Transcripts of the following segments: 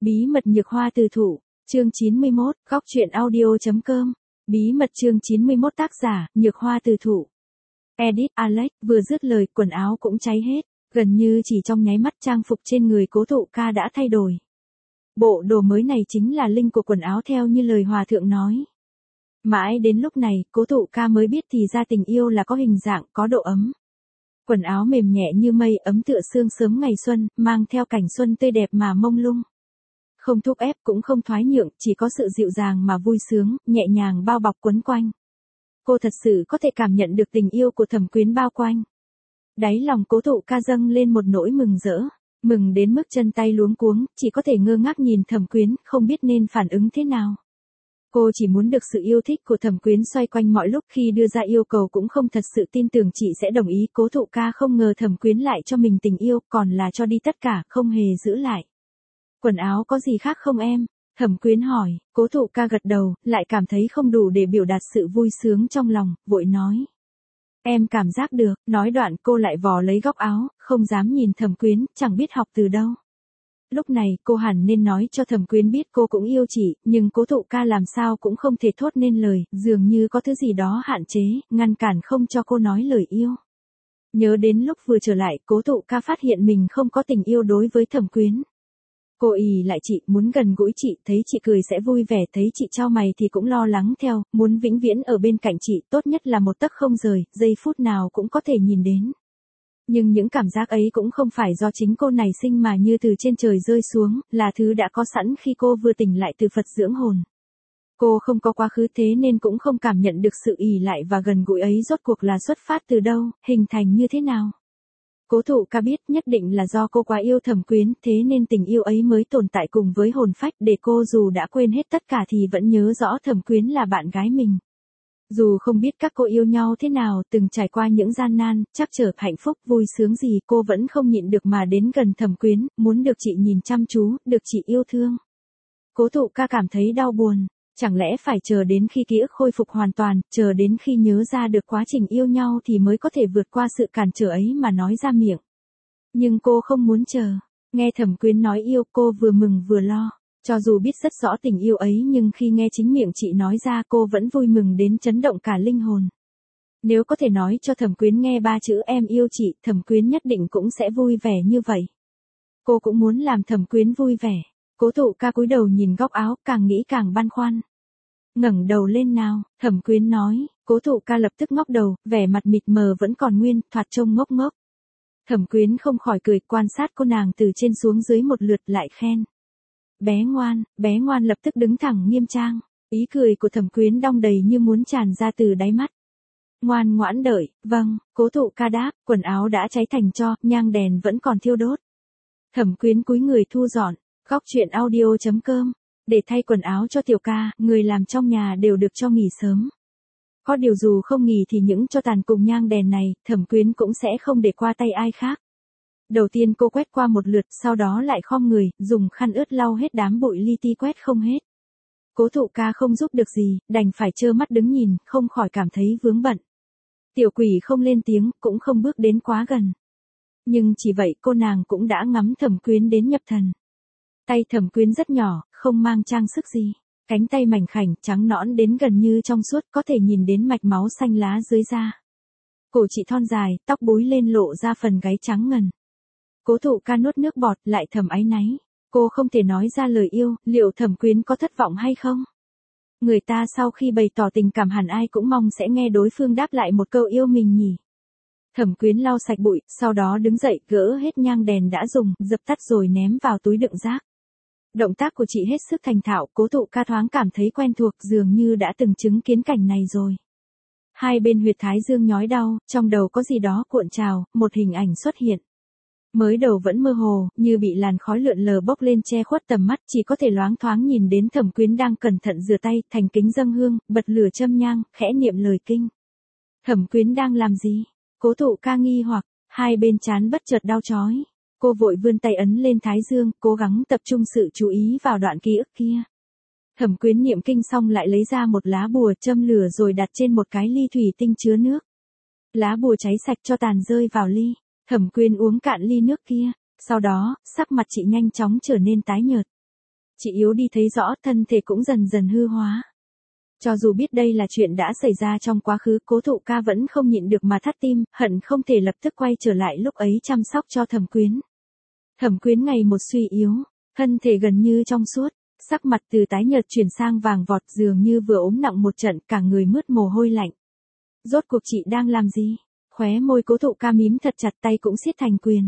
Bí mật nhược hoa từ thụ, chương 91, góc truyện audio.com. Bí mật chương 91 tác giả, nhược hoa từ thụ. Edit Alex, vừa dứt lời, quần áo cũng cháy hết, gần như chỉ trong nháy mắt trang phục trên người Cố Thụ Ca đã thay đổi. Bộ đồ mới này chính là linh của quần áo theo như lời hòa thượng nói. Mãi đến lúc này, Cố Thụ Ca mới biết thì ra tình yêu là có hình dạng, có độ ấm. Quần áo mềm nhẹ như mây, ấm tựa sương sớm ngày xuân, mang theo cảnh xuân tươi đẹp mà mông lung. Không thúc ép cũng không thoái nhượng, chỉ có sự dịu dàng mà vui sướng, nhẹ nhàng bao bọc quấn quanh. Cô thật sự có thể cảm nhận được tình yêu của Thẩm Quyến bao quanh. Đáy lòng Cố Thụ Ca dâng lên một nỗi mừng rỡ, mừng đến mức chân tay luống cuống, chỉ có thể ngơ ngác nhìn Thẩm Quyến, không biết nên phản ứng thế nào. Cô chỉ muốn được sự yêu thích của Thẩm Quyến xoay quanh mọi lúc, khi đưa ra yêu cầu cũng không thật sự tin tưởng chị sẽ đồng ý. Cố Thụ Ca không ngờ Thẩm Quyến lại cho mình tình yêu, còn là cho đi tất cả, không hề giữ lại. Quần áo có gì khác không em? Thẩm Quyến hỏi. Cố Thụ Ca gật đầu, lại cảm thấy không đủ để biểu đạt sự vui sướng trong lòng, vội nói. Em cảm giác được, nói đoạn cô lại vò lấy góc áo, không dám nhìn Thẩm Quyến, chẳng biết học từ đâu. Lúc này cô hẳn nên nói cho Thẩm Quyến biết cô cũng yêu chị, nhưng Cố Thụ Ca làm sao cũng không thể thốt nên lời, dường như có thứ gì đó hạn chế, ngăn cản không cho cô nói lời yêu. Nhớ đến lúc vừa trở lại, Cố Thụ Ca phát hiện mình không có tình yêu đối với Thẩm Quyến. Cô ì lại chị, muốn gần gũi chị, thấy chị cười sẽ vui vẻ, thấy chị chau mày thì cũng lo lắng theo, muốn vĩnh viễn ở bên cạnh chị, tốt nhất là một tấc không rời, giây phút nào cũng có thể nhìn đến. Nhưng những cảm giác ấy cũng không phải do chính cô nảy sinh mà như từ trên trời rơi xuống, là thứ đã có sẵn khi cô vừa tỉnh lại từ Phật dưỡng hồn. Cô không có quá khứ thế nên cũng không cảm nhận được sự ì lại và gần gũi ấy rốt cuộc là xuất phát từ đâu, hình thành như thế nào. Cố Thụ Ca biết nhất định là do cô quá yêu Thẩm Quyến, thế nên tình yêu ấy mới tồn tại cùng với hồn phách, để cô dù đã quên hết tất cả thì vẫn nhớ rõ Thẩm Quyến là bạn gái mình. Dù không biết các cô yêu nhau thế nào, từng trải qua những gian nan, trắc trở, hạnh phúc, vui sướng gì, cô vẫn không nhịn được mà đến gần Thẩm Quyến, muốn được chị nhìn chăm chú, được chị yêu thương. Cố Thụ Ca cảm thấy đau buồn. Chẳng lẽ phải chờ đến khi ký ức khôi phục hoàn toàn, chờ đến khi nhớ ra được quá trình yêu nhau thì mới có thể vượt qua sự cản trở ấy mà nói ra miệng. Nhưng cô không muốn chờ. Nghe Thẩm Quyến nói yêu, cô vừa mừng vừa lo. Cho dù biết rất rõ tình yêu ấy nhưng khi nghe chính miệng chị nói ra, cô vẫn vui mừng đến chấn động cả linh hồn. Nếu có thể nói cho Thẩm Quyến nghe 3 chữ em yêu chị, Thẩm Quyến nhất định cũng sẽ vui vẻ như vậy. Cô cũng muốn làm Thẩm Quyến vui vẻ. Cố Thụ Ca cúi đầu nhìn góc áo, càng nghĩ càng băn khoăn. Ngẩng đầu lên nào, Thẩm Quyến nói. Cố Thụ Ca lập tức ngóc đầu, vẻ mặt mịt mờ vẫn còn nguyên, thoạt trông ngốc ngốc. Thẩm Quyến không khỏi cười, quan sát cô nàng từ trên xuống dưới một lượt, lại khen. Bé ngoan lập tức đứng thẳng nghiêm trang. Ý cười của Thẩm Quyến đong đầy như muốn tràn ra từ đáy mắt. Ngoan ngoãn đợi, vâng, Cố Thụ Ca đáp, quần áo đã cháy thành tro, nhang đèn vẫn còn thiêu đốt. Thẩm Quyến cúi người thu dọn. Góc truyện audio.com. Để thay quần áo cho Tiểu Ca, người làm trong nhà đều được cho nghỉ sớm. Có điều dù không nghỉ thì những tro tàn cùng nhang đèn này, Thẩm Quyến cũng sẽ không để qua tay ai khác. Đầu tiên cô quét qua một lượt, sau đó lại khom người, dùng khăn ướt lau hết đám bụi li ti quét không hết. Cố Thụ Ca không giúp được gì, đành phải trơ mắt đứng nhìn, không khỏi cảm thấy vướng bận. Tiểu Quỷ không lên tiếng, cũng không bước đến quá gần. Nhưng chỉ vậy cô nàng cũng đã ngắm Thẩm Quyến đến nhập thần. Tay Thẩm Quyến rất nhỏ, không mang trang sức gì. Cánh tay mảnh khảnh, trắng nõn đến gần như trong suốt, có thể nhìn đến mạch máu xanh lá dưới da. Cổ chị thon dài, tóc búi lên lộ ra phần gáy trắng ngần. Cố Thụ Ca nuốt nước bọt, lại thầm áy náy. Cô không thể nói ra lời yêu, liệu Thẩm Quyến có thất vọng hay không? Người ta sau khi bày tỏ tình cảm hẳn ai cũng mong sẽ nghe đối phương đáp lại một câu yêu mình nhỉ. Thẩm Quyến lau sạch bụi, sau đó đứng dậy, gỡ hết nhang đèn đã dùng, dập tắt rồi ném vào túi đựng rác. Động tác của chị hết sức thành thạo, Cố Thụ Ca thoáng cảm thấy quen thuộc, dường như đã từng chứng kiến cảnh này rồi. Hai bên huyệt thái dương nhói đau, trong đầu có gì đó cuộn trào, một hình ảnh xuất hiện. Mới đầu vẫn mơ hồ, như bị làn khói lượn lờ bốc lên che khuất tầm mắt, chỉ có thể loáng thoáng nhìn đến Thẩm Quyến đang cẩn thận rửa tay, thành kính dâng hương, bật lửa châm nhang, khẽ niệm lời kinh. Thẩm Quyến đang làm gì? Cố Thụ Ca nghi hoặc, hai bên trán bất chợt đau chói. Cô vội vươn tay ấn lên thái dương, cố gắng tập trung sự chú ý vào đoạn ký ức kia. Thẩm Quyến niệm kinh xong lại lấy ra một lá bùa, châm lửa rồi đặt trên một cái ly thủy tinh chứa nước. Lá bùa cháy sạch, cho tàn rơi vào ly. Thẩm Quyến uống cạn ly nước kia, sau đó, sắc mặt chị nhanh chóng trở nên tái nhợt. Chị yếu đi thấy rõ, thân thể cũng dần dần hư hóa. Cho dù biết đây là chuyện đã xảy ra trong quá khứ, Cố Thụ Ca vẫn không nhịn được mà thắt tim, hận không thể lập tức quay trở lại lúc ấy chăm sóc cho Thẩm Quyến. Thẩm Quyến ngày một suy yếu, thân thể gần như trong suốt, sắc mặt từ tái nhợt chuyển sang vàng vọt, dường như vừa ốm nặng một trận, cả người mướt mồ hôi lạnh. Rốt cuộc chị đang làm gì? Khóe môi Cố Thụ Ca mím thật chặt, tay cũng siết thành quyền.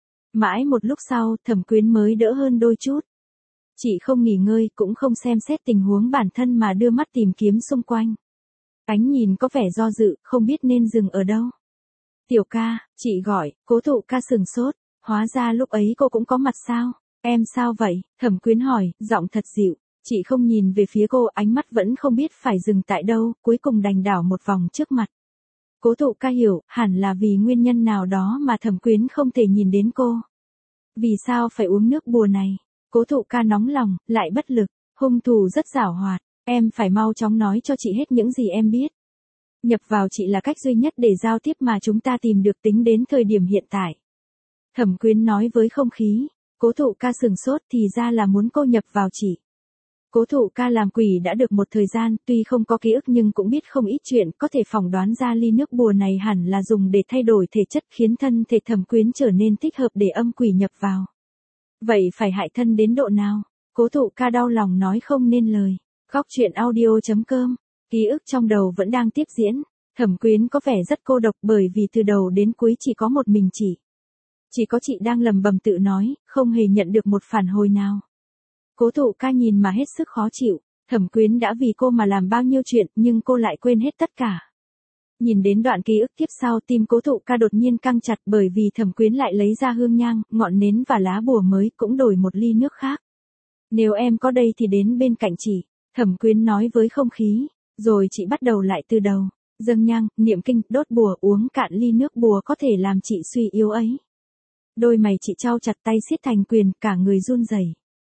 Mãi một lúc sau, Thẩm Quyến mới đỡ hơn đôi chút. Chị không nghỉ ngơi, cũng không xem xét tình huống bản thân mà đưa mắt tìm kiếm xung quanh. Ánh nhìn có vẻ do dự, không biết nên dừng ở đâu. Tiểu ca, chị gọi. Cố Thụ Ca sừng sốt, hóa ra lúc ấy cô cũng có mặt sao? Em sao vậy? Thẩm Quyến hỏi, giọng thật dịu. Chị không nhìn về phía cô, ánh mắt vẫn không biết phải dừng tại đâu, cuối cùng đành đảo một vòng trước mặt. Cố Thụ Ca hiểu, hẳn là vì nguyên nhân nào đó mà Thẩm Quyến không thể nhìn đến cô. Vì sao phải uống nước bùa này? Cố Thụ Ca nóng lòng, lại bất lực. Hung thủ rất giảo hoạt, em phải mau chóng nói cho chị hết những gì em biết. Nhập vào chị là cách duy nhất để giao tiếp mà chúng ta tìm được tính đến thời điểm hiện tại. Thẩm Quyến nói với không khí. Cố Thụ Ca sừng sốt, thì ra là muốn cô nhập vào chị. Cố Thụ Ca làm quỷ đã được một thời gian, tuy không có ký ức nhưng cũng biết không ít chuyện, có thể phỏng đoán ra ly nước bùa này hẳn là dùng để thay đổi thể chất, khiến thân thể Thẩm Quyến trở nên thích hợp để âm quỷ nhập vào. Vậy phải hại thân đến độ nào? Cố Thụ Ca đau lòng nói không nên lời. Góc truyện audio.com. Ký ức trong đầu vẫn đang tiếp diễn. Thẩm Quyến có vẻ rất cô độc bởi vì từ đầu đến cuối chỉ có một mình chị. Chỉ có chị đang lầm bầm tự nói, không hề nhận được một phản hồi nào. Cố Thụ Ca nhìn mà hết sức khó chịu. Thẩm Quyến đã vì cô mà làm bao nhiêu chuyện nhưng cô lại quên hết tất cả. Nhìn đến đoạn ký ức tiếp sau, tim Cố Thụ Ca đột nhiên căng chặt bởi vì Thẩm Quyến lại lấy ra hương nhang, ngọn nến và lá bùa mới, cũng đổi một ly nước khác. Nếu em có đây thì đến bên cạnh chị, Thẩm Quyến nói với không khí, rồi chị bắt đầu lại từ đầu, dâng nhang, niệm kinh, đốt bùa, uống cạn ly nước bùa có thể làm chị suy yếu ấy. Đôi mày chị chau chặt, tay siết thành quyền, cả người run rẩy.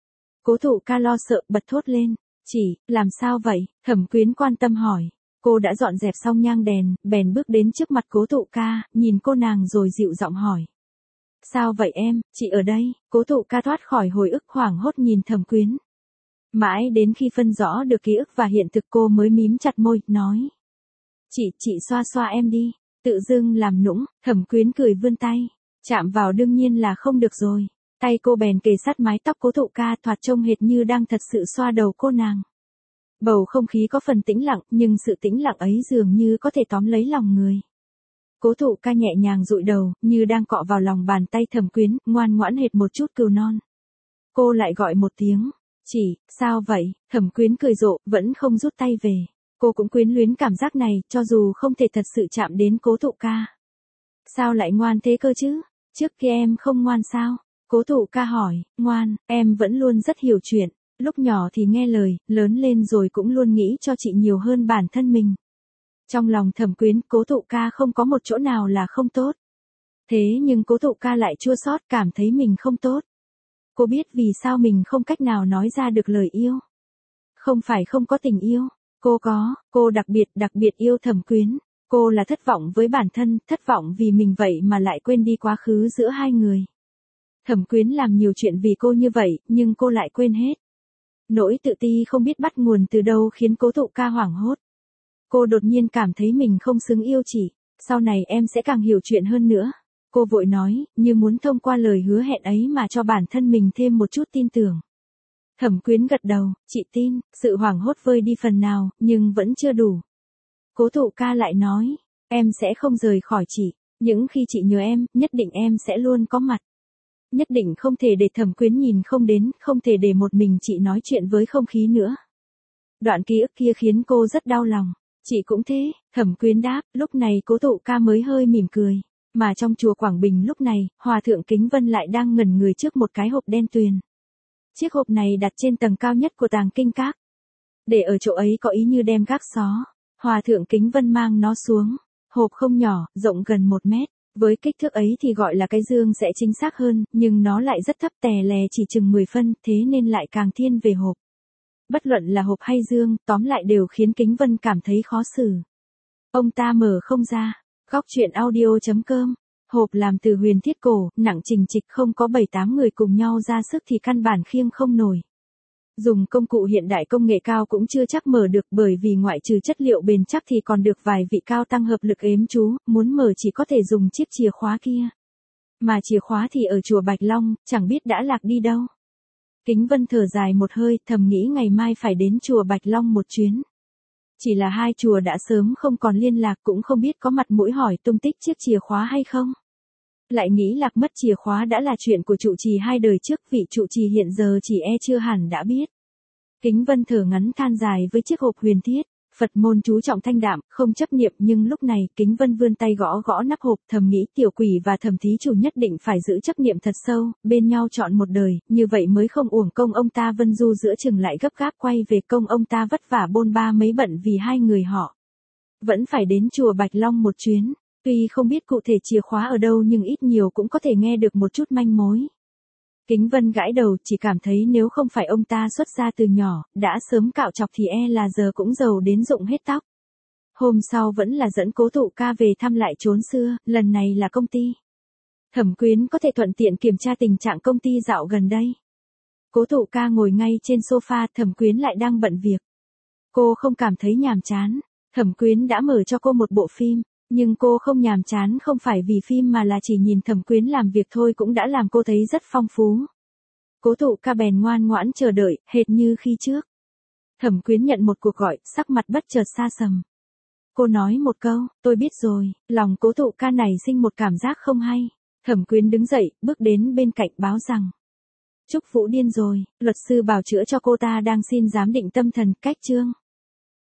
Cố Thụ Ca lo sợ bật thốt lên, chị, làm sao vậy? Thẩm Quyến quan tâm hỏi. Cô đã dọn dẹp xong nhang đèn, bèn bước đến trước mặt Cố Thụ Ca, nhìn cô nàng rồi dịu giọng hỏi. Sao vậy em, chị ở đây? Cố Thụ Ca thoát khỏi hồi ức hoảng hốt nhìn Thẩm Quyến. Mãi đến khi phân rõ được ký ức và hiện thực cô mới mím chặt môi, nói. Chị xoa xoa em đi, tự dưng làm nũng. Thẩm Quyến cười vươn tay, chạm vào đương nhiên là không được rồi. Tay cô bèn kề sát mái tóc Cố Thụ Ca, thoạt trông hệt như đang thật sự xoa đầu cô nàng. Bầu không khí có phần tĩnh lặng, nhưng sự tĩnh lặng ấy dường như có thể tóm lấy lòng người. Cố Thụ Ca nhẹ nhàng dụi đầu, như đang cọ vào lòng bàn tay Thẩm Quyến, ngoan ngoãn hệt một chút cừu non. Cô lại gọi một tiếng, chị, sao vậy? Thẩm Quyến cười rộ, vẫn không rút tay về. Cô cũng quyến luyến cảm giác này, cho dù không thể thật sự chạm đến Cố Thụ Ca. Sao lại ngoan thế cơ chứ? Trước kia em không ngoan sao? Cố Thụ Ca hỏi, ngoan, em vẫn luôn rất hiểu chuyện. Lúc nhỏ thì nghe lời, lớn lên rồi cũng luôn nghĩ cho chị nhiều hơn bản thân mình. Trong lòng Thẩm Quyến, Cố Thụ Ca không có một chỗ nào là không tốt. Thế nhưng Cố Thụ Ca lại chua xót, cảm thấy mình không tốt. Cô biết vì sao mình không cách nào nói ra được lời yêu. Không phải không có tình yêu, cô đặc biệt yêu Thẩm Quyến. Cô là thất vọng với bản thân, thất vọng vì mình vậy mà lại quên đi quá khứ giữa hai người. Thẩm Quyến làm nhiều chuyện vì cô như vậy, nhưng cô lại quên hết. Nỗi tự ti không biết bắt nguồn từ đâu khiến Cố Thụ Ca hoảng hốt. Cô đột nhiên cảm thấy mình không xứng yêu chị, sau này em sẽ càng hiểu chuyện hơn nữa. Cô vội nói, như muốn thông qua lời hứa hẹn ấy mà cho bản thân mình thêm một chút tin tưởng. Thẩm Quyến gật đầu, chị tin, sự hoảng hốt vơi đi phần nào, nhưng vẫn chưa đủ. Cố Thụ Ca lại nói, em sẽ không rời khỏi chị, những khi chị nhớ em, nhất định em sẽ luôn có mặt. Nhất định không thể để Thẩm Quyến nhìn không đến, không thể để một mình chị nói chuyện với không khí nữa. Đoạn ký ức kia khiến cô rất đau lòng. Chị cũng thế, Thẩm Quyến đáp, lúc này Cố Thụ Ca mới hơi mỉm cười. Mà trong chùa Quảng Bình lúc này, Hòa thượng Kính Vân lại đang ngẩn người trước một cái hộp đen tuyền. Chiếc hộp này đặt trên tầng cao nhất của tàng kinh các. Để ở chỗ ấy có ý như đem gác xó. Hòa thượng Kính Vân mang nó xuống. Hộp không nhỏ, rộng gần 1 mét. Với kích thước ấy thì gọi là cái dương sẽ chính xác hơn, nhưng nó lại rất thấp tè lè chỉ chừng 10 phân, thế nên lại càng thiên về hộp. Bất luận là hộp hay dương, tóm lại đều khiến Kính Vân cảm thấy khó xử. Ông ta mở không ra. Góc truyện audio.com. Hộp làm từ huyền thiết cổ, nặng trình trịch, không có 7-8 người cùng nhau ra sức thì căn bản khiêng không nổi. Dùng công cụ hiện đại công nghệ cao cũng chưa chắc mở được, bởi vì ngoại trừ chất liệu bền chắc thì còn được vài vị cao tăng hợp lực ếm chú, muốn mở chỉ có thể dùng chiếc chìa khóa kia. Mà chìa khóa thì ở chùa Bạch Long, chẳng biết đã lạc đi đâu. Kính Vân thở dài một hơi, thầm nghĩ ngày mai phải đến chùa Bạch Long một chuyến. Chỉ là hai chùa đã sớm không còn liên lạc, cũng không biết có mặt mũi hỏi tung tích chiếc chìa khóa hay không. Lại nghĩ lạc mất chìa khóa đã là chuyện của trụ trì hai đời trước, vị trụ trì hiện giờ chỉ chưa hẳn đã biết. Kính Vân thở ngắn than dài với chiếc hộp huyền thiết. Phật môn chú trọng thanh đạm, không chấp niệm, nhưng lúc này Kính Vân vươn tay gõ gõ nắp hộp, thầm nghĩ tiểu quỷ và thẩm thí chủ nhất định phải giữ chấp niệm thật sâu, bên nhau chọn một đời, như vậy mới không uổng công ông ta. Vân Du giữa chừng lại gấp gáp quay về, công ông ta vất vả bôn ba mấy bận vì hai người họ. Vẫn phải đến chùa Bạch Long một chuyến, tuy không biết cụ thể chìa khóa ở đâu nhưng ít nhiều cũng có thể nghe được một chút manh mối. Kính Vân gãi đầu, chỉ cảm thấy nếu không phải ông ta xuất gia từ nhỏ, đã sớm cạo chọc thì là giờ cũng giàu đến rụng hết tóc. Hôm sau vẫn là dẫn Cố Thụ Ca về thăm lại chốn xưa, lần này là công ty. Thẩm Quyến có thể thuận tiện kiểm tra tình trạng công ty dạo gần đây. Cố Thụ Ca ngồi ngay trên sofa, Thẩm Quyến lại đang bận việc. Cô không cảm thấy nhàm chán, Thẩm Quyến đã mở cho cô một bộ phim. Nhưng cô không nhàm chán không phải vì phim mà là chỉ nhìn Thẩm Quyến làm việc thôi cũng đã làm cô thấy rất phong phú. Cố Thụ Ca bèn ngoan ngoãn chờ đợi, hệt như khi trước. Thẩm Quyến nhận một cuộc gọi, sắc mặt bất chợt xa sầm. Cô nói một câu, tôi biết rồi, lòng Cố Thụ Ca nảy sinh một cảm giác không hay. Thẩm Quyến đứng dậy, bước đến bên cạnh báo rằng. Trúc Vũ điên rồi, luật sư bào chữa cho cô ta đang xin giám định tâm thần, cách chương.